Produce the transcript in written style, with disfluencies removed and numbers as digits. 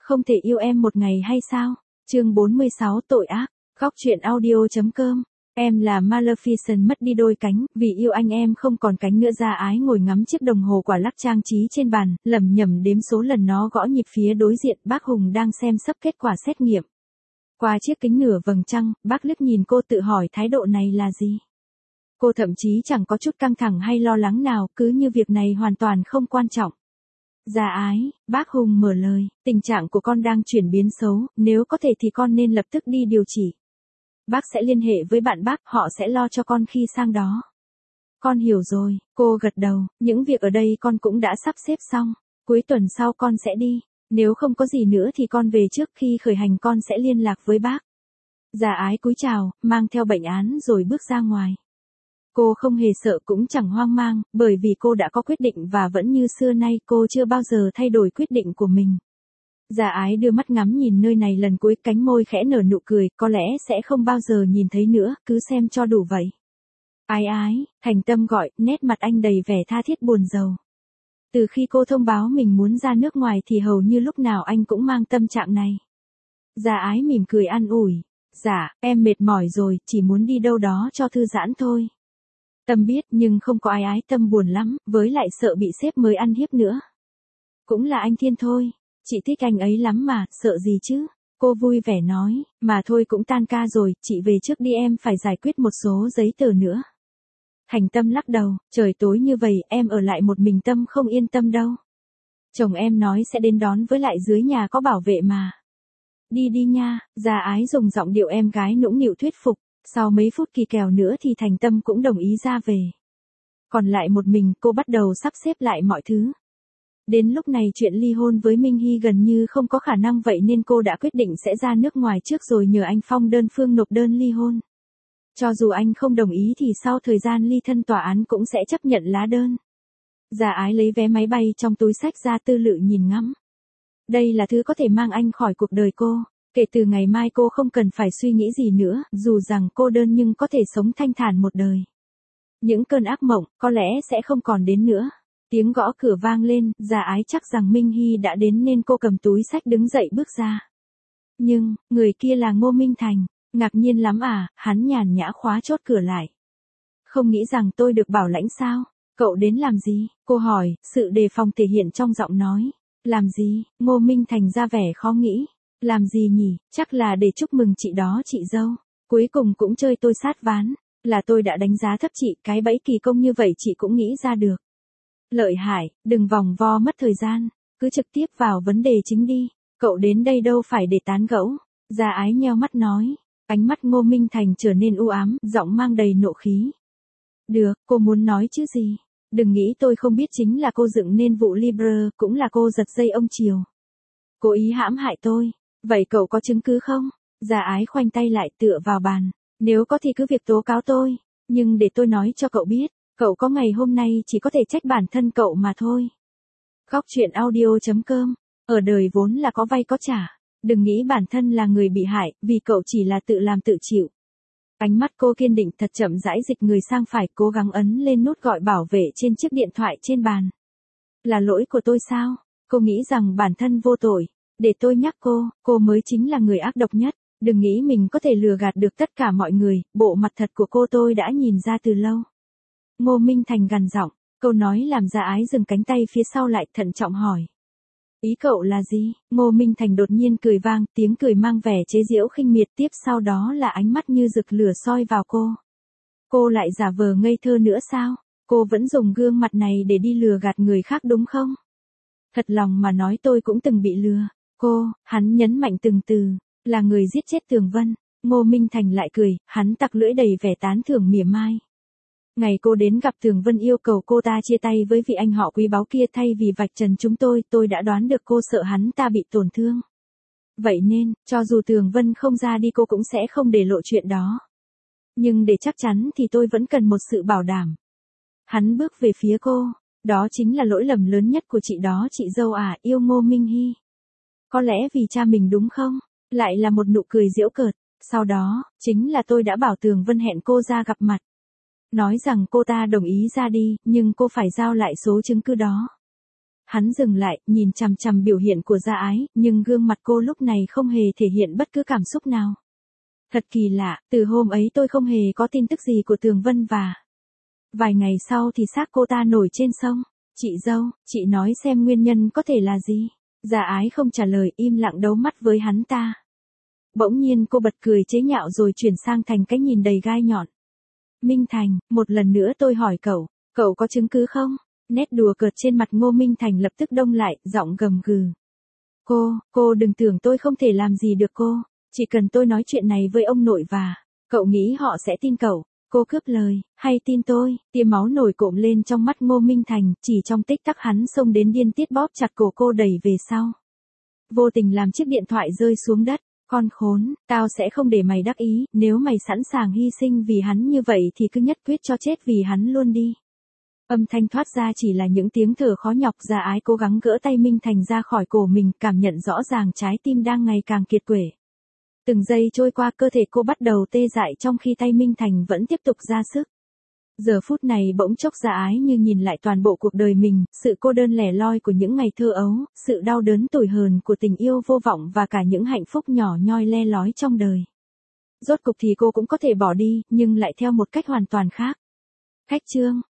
Không thể yêu em một ngày hay sao? Chương 46 tội ác. Góc truyện audio.com. Em là Maleficent mất đi đôi cánh, vì yêu anh em không còn cánh nữa. Gia Ái ngồi ngắm chiếc đồng hồ quả lắc trang trí trên bàn, lẩm nhẩm đếm số lần nó gõ nhịp. Phía đối diện, bác Hùng đang xem sấp kết quả xét nghiệm. Qua chiếc kính nửa vầng trăng, bác liếc nhìn cô tự hỏi thái độ này là gì. Cô thậm chí chẳng có chút căng thẳng hay lo lắng nào, cứ như việc này hoàn toàn không quan trọng. Gia Ái, bác Hùng mở lời, tình trạng của con đang chuyển biến xấu, nếu có thể thì con nên lập tức đi điều trị. Bác sẽ liên hệ với bạn bác, họ sẽ lo cho con khi sang đó. Con hiểu rồi, cô gật đầu, những việc ở đây con cũng đã sắp xếp xong, cuối tuần sau con sẽ đi, nếu không có gì nữa thì con về trước, khi khởi hành con sẽ liên lạc với bác. Gia Ái cúi chào, mang theo bệnh án rồi bước ra ngoài. Cô không hề sợ cũng chẳng hoang mang, bởi vì cô đã có quyết định và vẫn như xưa nay cô chưa bao giờ thay đổi quyết định của mình. Gia Ái đưa mắt ngắm nhìn nơi này lần cuối, cánh môi khẽ nở nụ cười, có lẽ sẽ không bao giờ nhìn thấy nữa, cứ xem cho đủ vậy. Ái Ái, Thành Tâm gọi, nét mặt anh đầy vẻ tha thiết buồn rầu. Từ khi cô thông báo mình muốn ra nước ngoài thì hầu như lúc nào anh cũng mang tâm trạng này. Gia Ái mỉm cười an ủi, dạ, em mệt mỏi rồi, chỉ muốn đi đâu đó cho thư giãn thôi. Tâm biết nhưng không có ai. Ái Tâm buồn lắm, với lại sợ bị sếp mới ăn hiếp nữa. Cũng là anh Thiên thôi, chị thích anh ấy lắm mà, sợ gì chứ? Cô vui vẻ nói, mà thôi cũng tan ca rồi, chị về trước đi, em phải giải quyết một số giấy tờ nữa. Thành Tâm lắc đầu, trời tối như vậy em ở lại một mình Tâm không yên tâm đâu. Chồng em nói sẽ đến đón, với lại dưới nhà có bảo vệ mà. Đi đi nha, Gia Ái dùng giọng điệu em gái nũng nịu thuyết phục. Sau mấy phút kỳ kèo nữa thì Thành Tâm cũng đồng ý ra về. Còn lại một mình, cô bắt đầu sắp xếp lại mọi thứ. Đến lúc này chuyện ly hôn với Minh Hy gần như không có khả năng, vậy nên cô đã quyết định sẽ ra nước ngoài trước rồi nhờ anh Phong đơn phương nộp đơn ly hôn. Cho dù anh không đồng ý thì sau thời gian ly thân tòa án cũng sẽ chấp nhận lá đơn. Gia Ái lấy vé máy bay trong túi xách ra tư lự nhìn ngắm. Đây là thứ có thể mang anh khỏi cuộc đời cô. Kể từ ngày mai cô không cần phải suy nghĩ gì nữa, dù rằng cô đơn nhưng có thể sống thanh thản một đời. Những cơn ác mộng, có lẽ sẽ không còn đến nữa. Tiếng gõ cửa vang lên, Gia Ái chắc rằng Minh Hy đã đến nên cô cầm túi xách đứng dậy bước ra. Nhưng, người kia là Ngô Minh Thành, ngạc nhiên lắm à, hắn nhàn nhã khóa chốt cửa lại. Không nghĩ rằng tôi được bảo lãnh sao? Cậu đến làm gì? Cô hỏi, sự đề phòng thể hiện trong giọng nói. Làm gì? Ngô Minh Thành ra vẻ khó nghĩ. Làm gì nhỉ, chắc là để chúc mừng chị đó chị dâu. Cuối cùng cũng chơi tôi sát ván. Là tôi đã đánh giá thấp chị, cái bẫy kỳ công như vậy chị cũng nghĩ ra được. Lợi hại, đừng vòng vo mất thời gian. Cứ trực tiếp vào vấn đề chính đi. Cậu đến đây đâu phải để tán gẫu. Gia Ái nheo mắt nói. Ánh mắt Ngô Minh Thành trở nên u ám, giọng mang đầy nộ khí. Được, cô muốn nói chứ gì. Đừng nghĩ tôi không biết chính là cô dựng nên vụ Libra, cũng là cô giật dây ông Triều. Cố ý hãm hại tôi. Vậy cậu có chứng cứ không? Gia Ái khoanh tay lại tựa vào bàn. Nếu có thì cứ việc tố cáo tôi. Nhưng để tôi nói cho cậu biết, cậu có ngày hôm nay chỉ có thể trách bản thân cậu mà thôi. Góc truyện audio.com. Ở đời vốn là có vay có trả. Đừng nghĩ bản thân là người bị hại, vì cậu chỉ là tự làm tự chịu. Ánh mắt cô kiên định, thật chậm rãi dịch người sang phải, cố gắng ấn lên nút gọi bảo vệ trên chiếc điện thoại trên bàn. Là lỗi của tôi sao? Cô nghĩ rằng bản thân vô tội. Để tôi nhắc cô mới chính là người ác độc nhất. Đừng nghĩ mình có thể lừa gạt được tất cả mọi người, bộ mặt thật của cô tôi đã nhìn ra từ lâu. Ngô Minh Thành gằn giọng, câu nói làm Gia Ái dừng cánh tay phía sau lại, thận trọng hỏi. Ý cậu là gì? Ngô Minh Thành đột nhiên cười vang, tiếng cười mang vẻ chế giễu khinh miệt, tiếp sau đó là ánh mắt như rực lửa soi vào cô. Cô lại giả vờ ngây thơ nữa sao? Cô vẫn dùng gương mặt này để đi lừa gạt người khác đúng không? Thật lòng mà nói tôi cũng từng bị lừa. Hắn nhấn mạnh từng từ, là người giết chết Tường Vân. Ngô Minh Thành lại cười, hắn tặc lưỡi đầy vẻ tán thưởng mỉa mai. Ngày cô đến gặp Tường Vân yêu cầu cô ta chia tay với vị anh họ quý báu kia thay vì vạch trần chúng tôi đã đoán được cô sợ hắn ta bị tổn thương. Vậy nên, cho dù Tường Vân không ra đi cô cũng sẽ không để lộ chuyện đó. Nhưng để chắc chắn thì tôi vẫn cần một sự bảo đảm. Hắn bước về phía cô, đó chính là lỗi lầm lớn nhất của chị đó, chị dâu à, yêu Ngô Minh Hy. Có lẽ vì cha mình đúng không? Lại là một nụ cười giễu cợt. Sau đó, chính là tôi đã bảo Tường Vân hẹn cô ra gặp mặt. Nói rằng cô ta đồng ý ra đi, nhưng cô phải giao lại số chứng cứ đó. Hắn dừng lại, nhìn chằm chằm biểu hiện của Gia Ái, nhưng gương mặt cô lúc này không hề thể hiện bất cứ cảm xúc nào. Thật kỳ lạ, từ hôm ấy tôi không hề có tin tức gì của Tường Vân và... Vài ngày sau thì xác cô ta nổi trên sông. Chị dâu, chị nói xem nguyên nhân có thể là gì? Gia Ái không trả lời, im lặng đấu mắt với hắn ta. Bỗng nhiên cô bật cười chế nhạo rồi chuyển sang thành cái nhìn đầy gai nhọn. Minh Thành, một lần nữa tôi hỏi cậu có chứng cứ không? Nét đùa cợt trên mặt Ngô Minh Thành lập tức đông lại, giọng gầm gừ. Cô đừng tưởng tôi không thể làm gì được cô. Chỉ cần tôi nói chuyện này với ông nội và... Cậu nghĩ họ sẽ tin cậu? Cô cướp lời, hay tin tôi? Tia máu nổi cộm lên trong mắt Ngô Minh Thành, chỉ trong tích tắc hắn xông đến điên tiết bóp chặt cổ cô đẩy về sau. Vô tình làm chiếc điện thoại rơi xuống đất. Con khốn, tao sẽ không để mày đắc ý, nếu mày sẵn sàng hy sinh vì hắn như vậy thì cứ nhất quyết cho chết vì hắn luôn đi. Âm thanh thoát ra chỉ là những tiếng thở khó nhọc. Gia Ái cố gắng gỡ tay Minh Thành ra khỏi cổ mình, cảm nhận rõ ràng trái tim đang ngày càng kiệt quệ. Từng giây trôi qua cơ thể cô bắt đầu tê dại trong khi tay Minh Thành vẫn tiếp tục ra sức. Giờ phút này bỗng chốc Gia Ái như nhìn lại toàn bộ cuộc đời mình, sự cô đơn lẻ loi của những ngày thơ ấu, sự đau đớn tủi hờn của tình yêu vô vọng và cả những hạnh phúc nhỏ nhoi le lói trong đời. Rốt cục thì cô cũng có thể bỏ đi, nhưng lại theo một cách hoàn toàn khác. Khách chương